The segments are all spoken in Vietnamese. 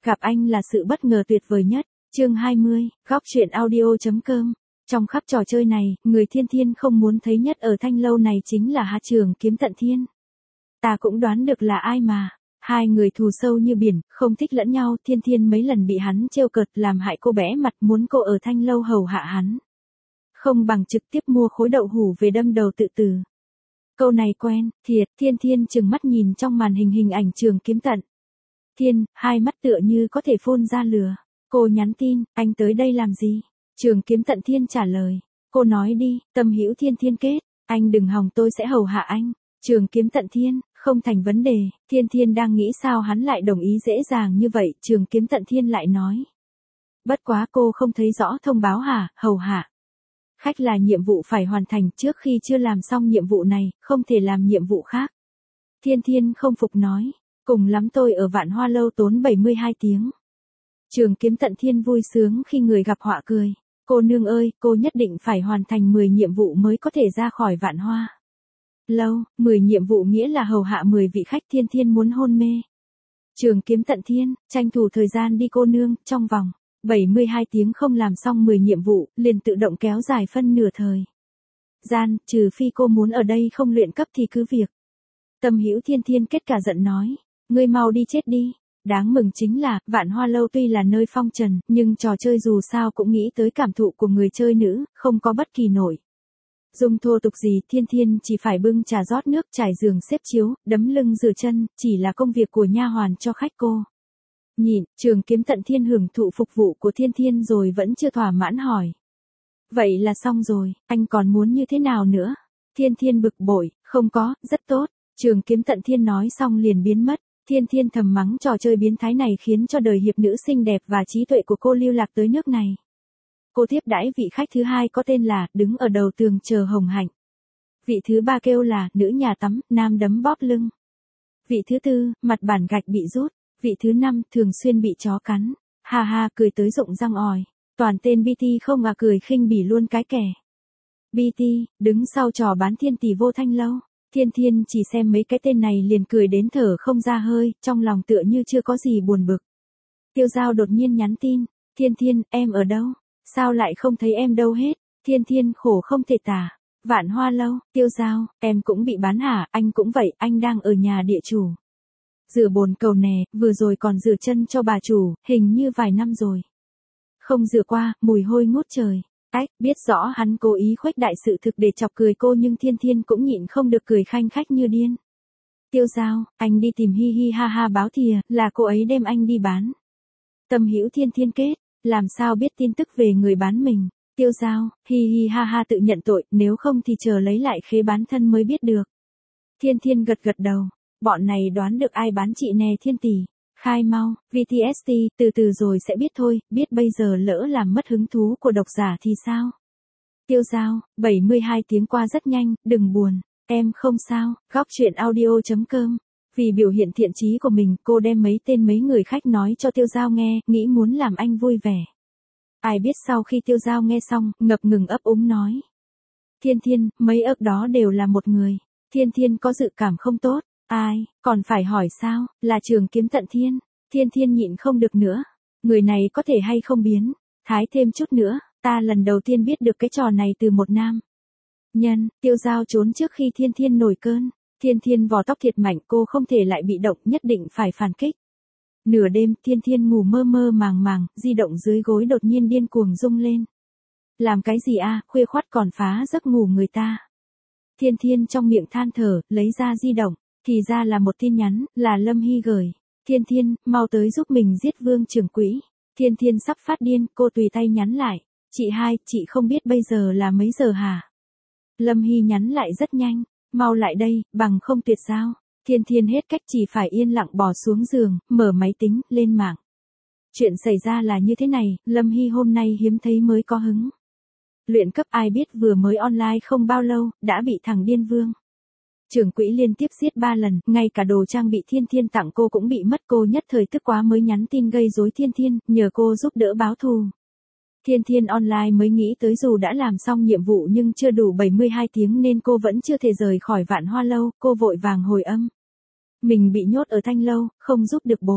Gặp anh là sự bất ngờ tuyệt vời nhất. Chương 20, góc truyện audio.com. Trong khắp trò chơi này, người Thiên Thiên không muốn thấy nhất ở Thanh Lâu này chính là Hà Trường Kiếm Tận Thiên. Ta cũng đoán được là ai mà. Hai người thù sâu như biển, không thích lẫn nhau. Thiên Thiên mấy lần bị hắn trêu cợt làm hại cô bẽ mặt, muốn cô ở Thanh Lâu hầu hạ hắn. Không bằng trực tiếp mua khối đậu hủ về đâm đầu tự tử. Câu này quen, thiệt. Thiên Thiên trừng mắt nhìn trong màn hình ảnh Trường Kiếm Tận Thiên, hai mắt tựa như có thể phun ra lửa. Cô nhắn tin, anh tới đây làm gì? Trường Kiếm Tận Thiên trả lời. Cô nói đi, tâm hữu Thiên Thiên kết. Anh đừng hòng, tôi sẽ hầu hạ anh. Trường Kiếm Tận Thiên, không thành vấn đề. Thiên Thiên đang nghĩ sao hắn lại đồng ý dễ dàng như vậy. Trường Kiếm Tận Thiên lại nói. Bất quá cô không thấy rõ thông báo hả, hầu hạ. Khách là nhiệm vụ phải hoàn thành, trước khi chưa làm xong nhiệm vụ này, không thể làm nhiệm vụ khác. Thiên Thiên không phục nói. Cùng lắm tôi ở Vạn Hoa Lâu tốn 72 tiếng. Trường Kiếm Tận Thiên vui sướng khi người gặp họa cười. Cô nương ơi, cô nhất định phải hoàn thành 10 nhiệm vụ mới có thể ra khỏi Vạn Hoa Lâu. 10 nhiệm vụ nghĩa là hầu hạ 10 vị khách. Thiên Thiên muốn hôn mê. Trường Kiếm Tận Thiên, tranh thủ thời gian đi cô nương, trong vòng 72 tiếng không làm xong 10 nhiệm vụ, liền tự động kéo dài phân nửa thời gian, trừ phi cô muốn ở đây không luyện cấp thì cứ việc. Tâm hữu Thiên Thiên kết cả giận nói. Ngươi mau đi chết đi. Đáng mừng chính là, Vạn Hoa Lâu tuy là nơi phong trần, nhưng trò chơi dù sao cũng nghĩ tới cảm thụ của người chơi nữ, không có bất kỳ nổi dung thô tục gì. Thiên Thiên chỉ phải bưng trà rót nước, trải giường xếp chiếu, đấm lưng rửa chân, chỉ là công việc của nha hoàn cho khách cô. Nhìn, Trường Kiếm Tận Thiên hưởng thụ phục vụ của Thiên Thiên rồi vẫn chưa thỏa mãn hỏi. Vậy là xong rồi, anh còn muốn như thế nào nữa? Thiên Thiên bực bội, không có, rất tốt. Trường Kiếm Tận Thiên nói xong liền biến mất. Thiên Thiên thầm mắng trò chơi biến thái này khiến cho đời hiệp nữ xinh đẹp và trí tuệ của cô lưu lạc tới nước này. Cô tiếp đãi vị khách thứ hai có tên là, đứng ở đầu tường chờ hồng hạnh. Vị thứ ba kêu là, nữ nhà tắm, nam đấm bóp lưng. Vị thứ tư, mặt bản gạch bị rút. Vị thứ năm, thường xuyên bị chó cắn. Ha ha, cười tới rụng răng ỏi. Toàn tên BT không à, cười khinh bỉ luôn cái kẻ. BT, đứng sau trò bán thiên tỷ vô Thanh Lâu. Thiên Thiên chỉ xem mấy cái tên này liền cười đến thở không ra hơi, trong lòng tựa như chưa có gì buồn bực. Tiêu Giao đột nhiên nhắn tin. Thiên Thiên, em ở đâu? Sao lại không thấy em đâu hết? Thiên Thiên khổ không thể tả. Vạn Hoa Lâu. Tiêu Giao, em cũng bị bán hả? Anh cũng vậy, anh đang ở nhà địa chủ. Rửa bồn cầu nè, vừa rồi còn rửa chân cho bà chủ, hình như vài năm rồi. Không rửa qua, mùi hôi ngút trời. Ách, biết rõ hắn cố ý khuếch đại sự thực để chọc cười cô nhưng Thiên Thiên cũng nhịn không được cười khanh khách như điên. Tiêu Giao, anh đi tìm hi hi ha ha báo thìa, là cô ấy đem anh đi bán. Tâm hữu Thiên Thiên kết, làm sao biết tin tức về người bán mình. Tiêu Giao, hi hi ha ha tự nhận tội, nếu không thì chờ lấy lại khế bán thân mới biết được. Thiên Thiên gật gật đầu, bọn này đoán được ai bán chị nè Thiên tỷ. Khai mau, VTST, từ từ rồi sẽ biết thôi, biết bây giờ lỡ làm mất hứng thú của độc giả thì sao? Tiêu Giao, 72 tiếng qua rất nhanh, đừng buồn, em không sao. Góc truyện audio.com. Vì biểu hiện thiện chí của mình, cô đem mấy tên mấy người khách nói cho Tiêu Giao nghe, nghĩ muốn làm anh vui vẻ. Ai biết sau khi Tiêu Giao nghe xong, ngập ngừng ấp úng nói. Thiên Thiên, mấy ức đó đều là một người. Thiên Thiên có dự cảm không tốt. Ai, còn phải hỏi sao, là Trường Kiếm Tận Thiên. Thiên Thiên nhịn không được nữa. Người này có thể hay không biến. Thái thêm chút nữa, ta lần đầu tiên biết được cái trò này từ một nam nhân. Tiêu Giao trốn trước khi Thiên Thiên nổi cơn. Thiên Thiên vò tóc thiệt mạnh, cô không thể lại bị động, nhất định phải phản kích. Nửa đêm, Thiên Thiên ngủ mơ mơ màng màng, di động dưới gối đột nhiên điên cuồng rung lên. Làm cái gì a, khuya khoắt còn phá giấc ngủ người ta. Thiên Thiên trong miệng than thở, lấy ra di động. Thì ra là một tin nhắn, là Lâm Hy gửi. Thiên Thiên, mau tới giúp mình giết Vương trưởng quỹ. Thiên Thiên sắp phát điên, cô tùy tay nhắn lại. Chị hai, chị không biết bây giờ là mấy giờ hả? Lâm Hy nhắn lại rất nhanh. Mau lại đây, bằng không tuyệt giao. Thiên Thiên hết cách chỉ phải yên lặng bò xuống giường, mở máy tính, lên mạng. Chuyện xảy ra là như thế này, Lâm Hy hôm nay hiếm thấy mới có hứng. Luyện cấp ai biết vừa mới online không bao lâu, đã bị thằng điên Vương trưởng quỹ liên tiếp giết 3 lần, ngay cả đồ trang bị Thiên Thiên tặng cô cũng bị mất. Cô nhất thời tức quá mới nhắn tin gây rối Thiên Thiên, nhờ cô giúp đỡ báo thù. Thiên Thiên online mới nghĩ tới dù đã làm xong nhiệm vụ nhưng chưa đủ 72 tiếng nên cô vẫn chưa thể rời khỏi Vạn Hoa Lâu, cô vội vàng hồi âm. Mình bị nhốt ở Thanh Lâu, không giúp được bồ.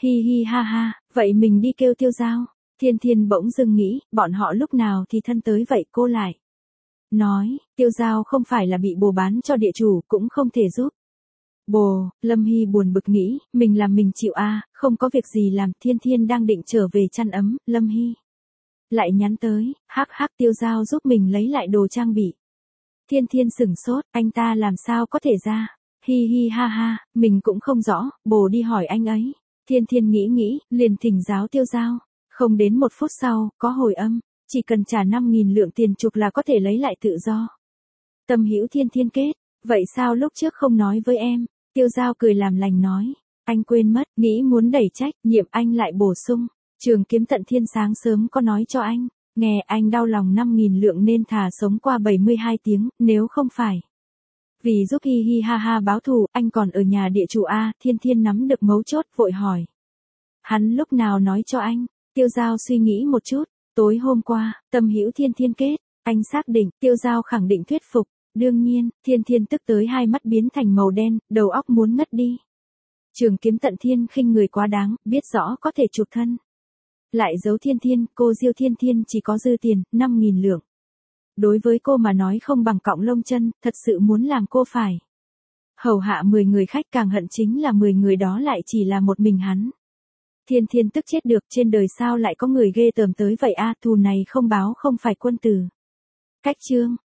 Hi hi ha ha, vậy mình đi kêu Tiêu Giao. Thiên Thiên bỗng dưng nghĩ, bọn họ lúc nào thì thân tới vậy cô lại. Nói, Tiêu Giao không phải là bị bồ bán cho địa chủ cũng không thể giúp. Bồ, Lâm Hy buồn bực nghĩ, mình làm mình chịu không có việc gì làm. Thiên Thiên đang định trở về chăn ấm, Lâm Hy lại nhắn tới, hắc hắc Tiêu Giao giúp mình lấy lại đồ trang bị. Thiên Thiên sửng sốt, anh ta làm sao có thể ra. Hi hi ha ha, mình cũng không rõ, bồ đi hỏi anh ấy. Thiên Thiên nghĩ, liền thỉnh giáo Tiêu Giao. Không đến 1 phút sau, có hồi âm, chỉ cần trả 5.000 lượng tiền chuộc là có thể lấy lại tự do. Tâm hữu Thiên Thiên kết, vậy sao lúc trước không nói với em? Tiêu Giao cười làm lành nói, anh quên mất, nghĩ muốn đẩy trách nhiệm anh lại bổ sung. Trường Kiếm Tận Thiên sáng sớm có nói cho anh, nghe anh đau lòng 5.000 lượng nên thà sống qua 72 tiếng, nếu không phải. Vì giúp hi hi ha ha báo thù, anh còn ở nhà địa chủ Thiên Thiên nắm được mấu chốt vội hỏi. Hắn lúc nào nói cho anh? Tiêu Giao suy nghĩ một chút, tối hôm qua, tâm hữu Thiên Thiên kết, anh xác định, Tiêu Giao khẳng định thuyết phục. Đương nhiên, Thiên Thiên tức tới hai mắt biến thành màu đen, đầu óc muốn ngất đi. Trường Kiếm Tận Thiên khinh người quá đáng, biết rõ có thể chuộc thân. Lại giấu Thiên Thiên, cô Diêu Thiên Thiên chỉ có dư tiền, 5.000 lượng. Đối với cô mà nói không bằng cọng lông chân, thật sự muốn làm cô phải. Hầu hạ 10 người khách, càng hận chính là 10 người đó lại chỉ là một mình hắn. Thiên Thiên tức chết được, trên đời sao lại có người ghê tởm tới vậy thù này không báo không phải quân tử. Cách chương